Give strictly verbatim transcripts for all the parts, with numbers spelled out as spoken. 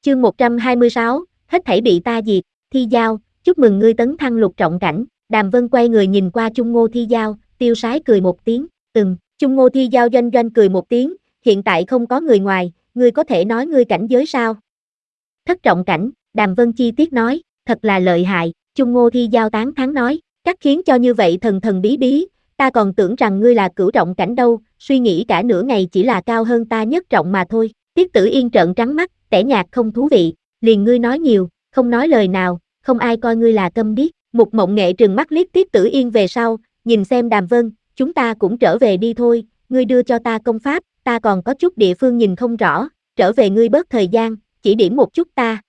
Chương một trăm hai mươi sáu, hết thảy bị ta diệt. Thi Giao, chúc mừng ngươi tấn thăng lục trọng cảnh. Đàm Vân quay người nhìn qua Chung Ngô Thi Giao, tiêu sái cười một tiếng, ừm. Chung Ngô Thi Giao doanh doanh cười một tiếng, hiện tại không có người ngoài, ngươi có thể nói ngươi cảnh giới sao? Thất trọng cảnh, Đàm Vân chi tiết nói, thật là lợi hại. Chung Ngô Thi Giao tán thán nói, các khiến cho như vậy thần thần bí bí, ta còn tưởng rằng ngươi là cửu trọng cảnh đâu, suy nghĩ cả nửa ngày chỉ là cao hơn ta nhất trọng mà thôi. Tiết Tử Yên trợn trắng mắt, tẻ nhạt không thú vị, liền ngươi nói nhiều, không nói lời nào, không ai coi ngươi là câm điếc. Mục Mộng Nghệ trừng mắt liếc Tiết Tử Yên về sau, nhìn xem Đàm Vân, chúng ta cũng trở về đi thôi, ngươi đưa cho ta công pháp, ta còn có chút địa phương nhìn không rõ, trở về ngươi bớt thời gian, chỉ điểm một chút ta.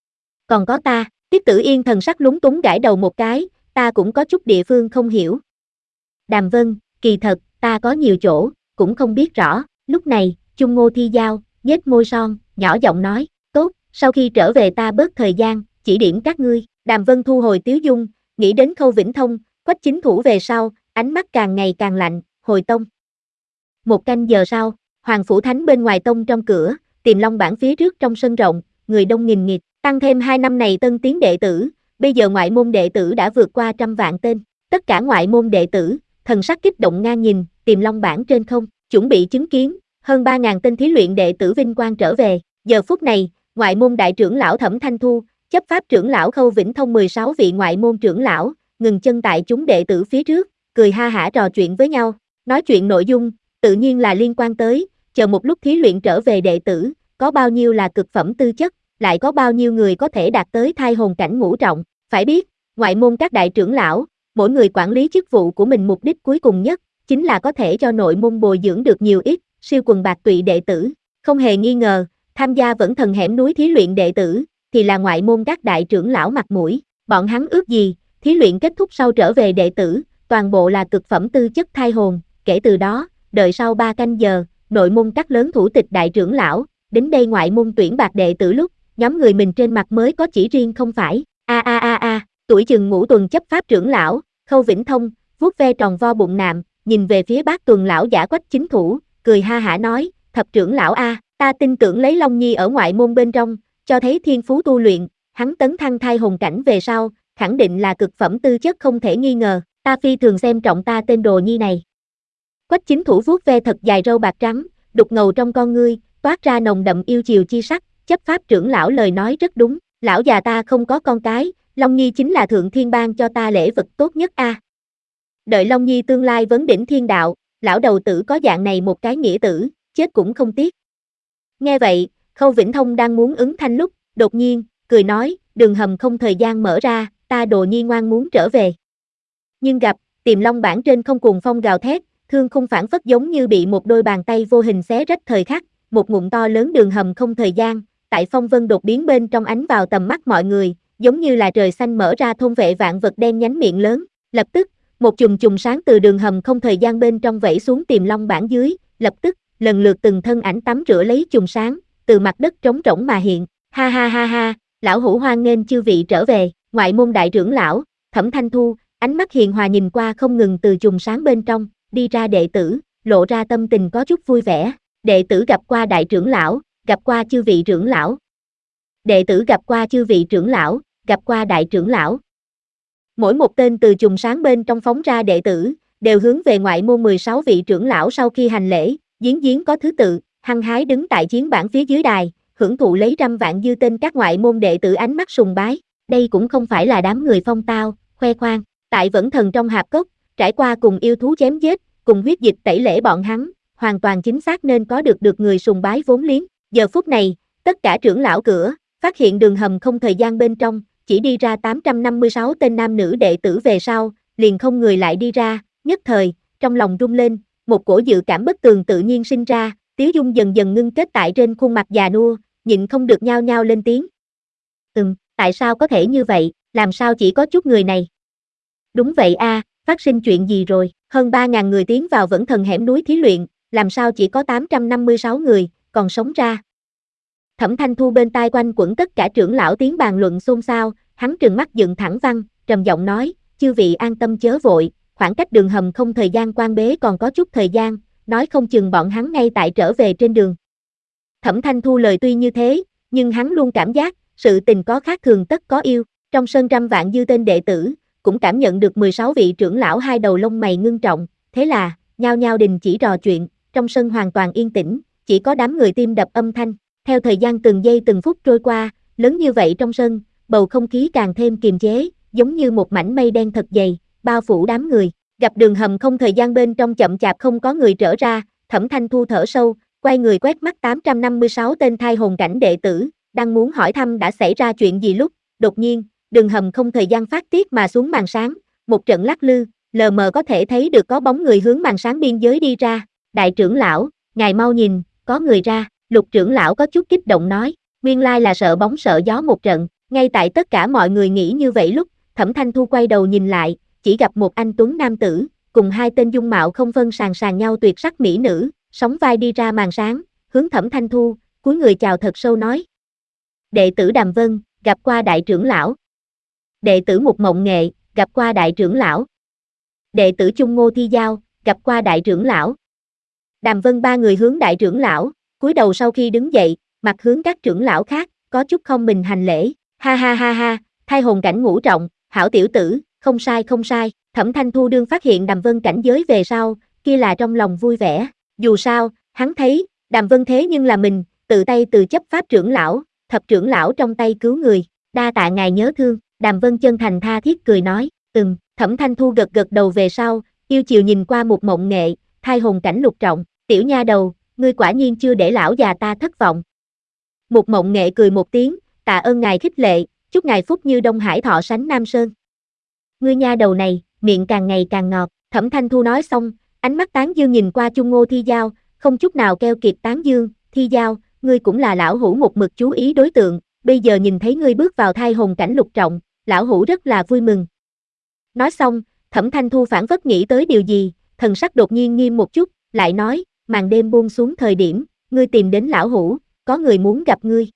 Còn có ta, Tiết Tử Yên thần sắc lúng túng gãi đầu một cái, ta cũng có chút địa phương không hiểu. Đàm Vân, kỳ thật, ta có nhiều chỗ, cũng không biết rõ. Lúc này, Chung Ngô Thi Giao, nhếch môi son, nhỏ giọng nói, tốt, sau khi trở về ta bớt thời gian, chỉ điểm các ngươi. Đàm Vân thu hồi tiếu dung, nghĩ đến Khâu Vĩnh Thông, Quách Chính Thủ về sau, ánh mắt càng ngày càng lạnh, hồi tông. Một canh giờ sau, Hoàng Phủ Thánh bên ngoài tông trong cửa, Tiềm Long Bảng phía trước trong sân rộng, người đông nghìn nghịt, tăng thêm hai năm này tân tiến đệ tử, bây giờ ngoại môn đệ tử đã vượt qua trăm vạn tên. Tất cả ngoại môn đệ tử, thần sắc kích động ngang nhìn, Tiềm Long Bảng trên không, chuẩn bị chứng kiến, hơn ba ngàn tên thí luyện đệ tử vinh quang trở về. Giờ phút này, ngoại môn đại trưởng lão Thẩm Thanh Thu, chấp pháp trưởng lão Khâu Vĩnh Thông mười sáu vị ngoại môn trưởng lão, ngừng chân tại chúng đệ tử phía trước, cười ha hả trò chuyện với nhau. Nói chuyện nội dung, tự nhiên là liên quan tới, chờ một lúc thí luyện trở về đệ tử, có bao nhiêu là cực phẩm tư chất, lại có bao nhiêu người có thể đạt tới thai hồn cảnh ngũ trọng. Phải biết, ngoại môn các đại trưởng lão, mỗi người quản lý chức vụ của mình mục đích cuối cùng nhất, chính là có thể cho nội môn bồi dưỡng được nhiều ít, siêu quần bạc tụy đệ tử. Không hề nghi ngờ, tham gia vẫn thần hẻm núi thí luyện đệ tử, thì là ngoại môn các đại trưởng lão mặt mũi. Bọn hắn ước gì, thí luyện kết thúc sau trở về đệ tử, toàn bộ là cực phẩm tư chất thai hồn. Kể từ đó, đợi sau ba canh giờ, nội môn các lớn thủ tịch đại trưởng lão, đến đây ngoại môn tuyển bạc đệ tử lúc, nhóm người mình trên mặt mới có chỉ riêng không phải. A a a a, tuổi chừng ngũ tuần chấp pháp trưởng lão, Khâu Vĩnh Thông, vuốt ve tròn vo bụng nạm, nhìn về phía bát tuần lão giả Quách Chính Thủ, cười ha hả nói, thập trưởng lão a, ta tin tưởng lấy Long Nhi ở ngoại môn bên trong, cho thấy thiên phú tu luyện, hắn tấn thăng thai hồn cảnh về sau, khẳng định là cực phẩm tư chất không thể nghi ngờ, ta phi thường xem trọng ta tên đồ nhi này. Quách Chính Thủ vuốt ve thật dài râu bạc trắng, đục ngầu trong con ngươi, toát ra nồng đậm yêu chiều chi sắc, chấp pháp trưởng lão lời nói rất đúng, lão già ta không có con cái, Long Nhi chính là thượng thiên ban cho ta lễ vật tốt nhất a. À. Đợi Long Nhi tương lai vấn đỉnh thiên đạo, lão đầu tử có dạng này một cái nghĩa tử, chết cũng không tiếc. Nghe vậy, Khâu Vĩnh Thông đang muốn ứng thanh lúc, đột nhiên, cười nói, đường hầm không thời gian mở ra, ta đồ nhi ngoan muốn trở về. Nhưng gặp, Tiềm Long Bảng trên không cuồng phong gào thét, thương khung phản phất giống như bị một đôi bàn tay vô hình xé rách thời khắc, một ngụm to lớn đường hầm không thời gian, tại phong vân đột biến bên trong ánh vào tầm mắt mọi người, giống như là trời xanh mở ra thôn vệ vạn vật đen nhánh miệng lớn, lập tức, một chùm chùm sáng từ đường hầm không thời gian bên trong vẩy xuống Tiềm Long Bảng dưới, lập tức, lần lượt từng thân ảnh tắm rửa lấy chùm sáng, từ mặt đất trống rỗng mà hiện, ha ha ha ha, lão hữu hoan nghênh chư vị trở về, ngoại môn đại trưởng lão, Thẩm Thanh Thu, ánh mắt hiền hòa nhìn qua không ngừng từ chùm sáng bên trong, đi ra đệ tử, lộ ra tâm tình có chút vui vẻ, đệ tử gặp qua đại trưởng lão, gặp qua chư vị trưởng lão. Đệ tử gặp qua chư vị trưởng lão, gặp qua đại trưởng lão. Mỗi một tên từ chùm sáng bên trong phóng ra đệ tử, đều hướng về ngoại môn mười sáu vị trưởng lão sau khi hành lễ, giếng giếng có thứ tự, hăng hái đứng tại chiến bảng phía dưới đài, hưởng thụ lấy trăm vạn dư tên các ngoại môn đệ tử ánh mắt sùng bái. Đây cũng không phải là đám người phong tao, khoe khoang, tại Vẫn Thần trong hạp cốc, trải qua cùng yêu thú chém giết, cùng huyết dịch tẩy lễ bọn hắn, hoàn toàn chính xác nên có được được người sùng bái vốn liếng. Giờ phút này, tất cả trưởng lão cửa, phát hiện đường hầm không thời gian bên trong, chỉ đi ra tám trăm năm mươi sáu tên nam nữ đệ tử về sau, liền không người lại đi ra, nhất thời, trong lòng rung lên, một cổ dự cảm bất tường tự nhiên sinh ra, tiếu dung dần dần ngưng kết tại trên khuôn mặt già nua, nhịn không được nhao nhao lên tiếng. Ừm, tại sao có thể như vậy, làm sao chỉ có chút người này? Đúng vậy a, à, phát sinh chuyện gì rồi, hơn ba ngàn người tiến vào Vẫn Thần hẻm núi thí luyện, làm sao chỉ có tám trăm năm mươi sáu người, còn sống ra? Thẩm Thanh Thu bên tai quanh quẩn tất cả trưởng lão tiếng bàn luận xôn xao, hắn trừng mắt dựng thẳng văn, trầm giọng nói, chư vị an tâm chớ vội, khoảng cách đường hầm không thời gian quan bế còn có chút thời gian, nói không chừng bọn hắn ngay tại trở về trên đường. Thẩm Thanh Thu lời tuy như thế, nhưng hắn luôn cảm giác, sự tình có khác thường tất có yêu. Trong sân trăm vạn dư tên đệ tử, cũng cảm nhận được mười sáu vị trưởng lão hai đầu lông mày ngưng trọng, thế là, nhao nhao đình chỉ trò chuyện, trong sân hoàn toàn yên tĩnh, chỉ có đám người tim đập âm thanh. Theo thời gian từng giây từng phút trôi qua, lớn như vậy trong sân, bầu không khí càng thêm kiềm chế, giống như một mảnh mây đen thật dày, bao phủ đám người. Gặp đường hầm không thời gian bên trong chậm chạp không có người trở ra, Thẩm Thanh Thu thở sâu, quay người quét mắt tám trăm năm mươi sáu tên thai hồn cảnh đệ tử, đang muốn hỏi thăm đã xảy ra chuyện gì lúc, đột nhiên, đường hầm không thời gian phát tiết mà xuống màn sáng, một trận lắc lư, lờ mờ có thể thấy được có bóng người hướng màn sáng biên giới đi ra. Đại trưởng lão, ngài mau nhìn, có người ra. Lục trưởng lão có chút kích động nói, nguyên lai là sợ bóng sợ gió một trận. Ngay tại tất cả mọi người nghĩ như vậy lúc, Thẩm Thanh Thu quay đầu nhìn lại, chỉ gặp một anh tuấn nam tử, cùng hai tên dung mạo không phân sàn sàn nhau tuyệt sắc mỹ nữ, sóng vai đi ra màn sáng, hướng Thẩm Thanh Thu, cúi người chào thật sâu nói. Đệ tử Đàm Vân, gặp qua đại trưởng lão. Đệ tử Mục Mộng Nghệ, gặp qua đại trưởng lão. Đệ tử Chung Ngô Thi Giao, gặp qua đại trưởng lão. Đàm Vân ba người hướng đại trưởng lão, cúi đầu sau khi đứng dậy, mặt hướng các trưởng lão khác, có chút không mình hành lễ. Ha ha ha ha, thai hồn cảnh ngũ trọng, hảo tiểu tử, không sai không sai. Thẩm Thanh Thu đương phát hiện Đàm Vân cảnh giới về sau, kia là trong lòng vui vẻ. Dù sao, hắn thấy, Đàm Vân thế nhưng là mình, tự tay từ chấp pháp trưởng lão, thập trưởng lão trong tay cứu người, đa tạ ngài nhớ thương. Đàm Vân chân thành tha thiết cười nói, ừm. Thẩm Thanh Thu gật gật đầu về sau, yêu chiều nhìn qua Mục Mộng Nghệ, thai hồn cảnh lục trọng, tiểu nha đầu, ngươi quả nhiên chưa để lão già ta thất vọng. Mục Mộng Nghệ cười một tiếng, tạ ơn ngài khích lệ, chúc ngài phúc như Đông Hải thọ sánh Nam Sơn. Ngươi nha đầu này, miệng càng ngày càng ngọt. Thẩm Thanh Thu nói xong, ánh mắt tán dương nhìn qua Chung Ngô Thi Giao, không chút nào keo kiệt tán dương, Thi Giao, ngươi cũng là lão hủ một mực chú ý đối tượng, bây giờ nhìn thấy ngươi bước vào thai hồn cảnh lục trọng, lão hủ rất là vui mừng. Nói xong, Thẩm Thanh Thu phản phất nghĩ tới điều gì, thần sắc đột nhiên nghiêm một chút, lại nói, màn đêm buông xuống thời điểm, ngươi tìm đến lão hủ, có người muốn gặp ngươi.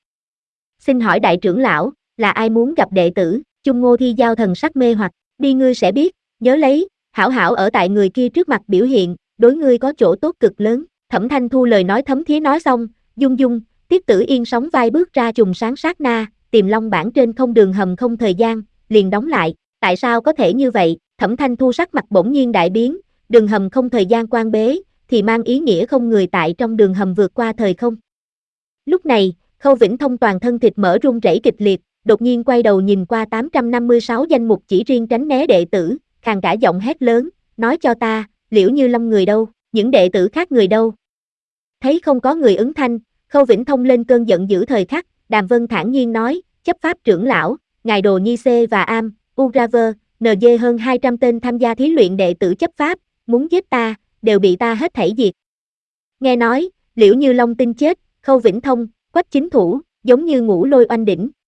Xin hỏi đại trưởng lão, là ai muốn gặp đệ tử? Chung Ngô Thi Giao thần sắc mê hoặc, đi ngươi sẽ biết, nhớ lấy, hảo hảo ở tại người kia trước mặt biểu hiện, đối ngươi có chỗ tốt cực lớn. Thẩm Thanh Thu lời nói thấm thía nói xong, dung dung, Tiết Tử Yên sóng vai bước ra trùng sáng sát na, Tiềm Long bản trên không đường hầm không thời gian, liền đóng lại. Tại sao có thể như vậy? Thẩm Thanh Thu sắc mặt bỗng nhiên đại biến, đường hầm không thời gian quan bế, thì mang ý nghĩa không người tại trong đường hầm vượt qua thời không. Lúc này, Khâu Vĩnh Thông toàn thân thịt mỡ run rẩy kịch liệt, đột nhiên quay đầu nhìn qua tám trăm năm mươi sáu danh mục chỉ riêng tránh né đệ tử, khàn cả giọng hét lớn, nói cho ta, Liễu Như Long người đâu, những đệ tử khác người đâu. Thấy không có người ứng thanh, Khâu Vĩnh Thông lên cơn giận dữ thời khắc, Đàm Vân thản nhiên nói, chấp pháp trưởng lão, ngài Đồ Nhi C và Am, Uraver, en giê hơn hai trăm tên tham gia thí luyện đệ tử chấp pháp, muốn giết ta, đều bị ta hết thảy diệt. Nghe nói, Liễu Như Long tin chết, Khâu Vĩnh Thông, Quách Chính Thủ, giống như ngũ lôi oanh đỉnh,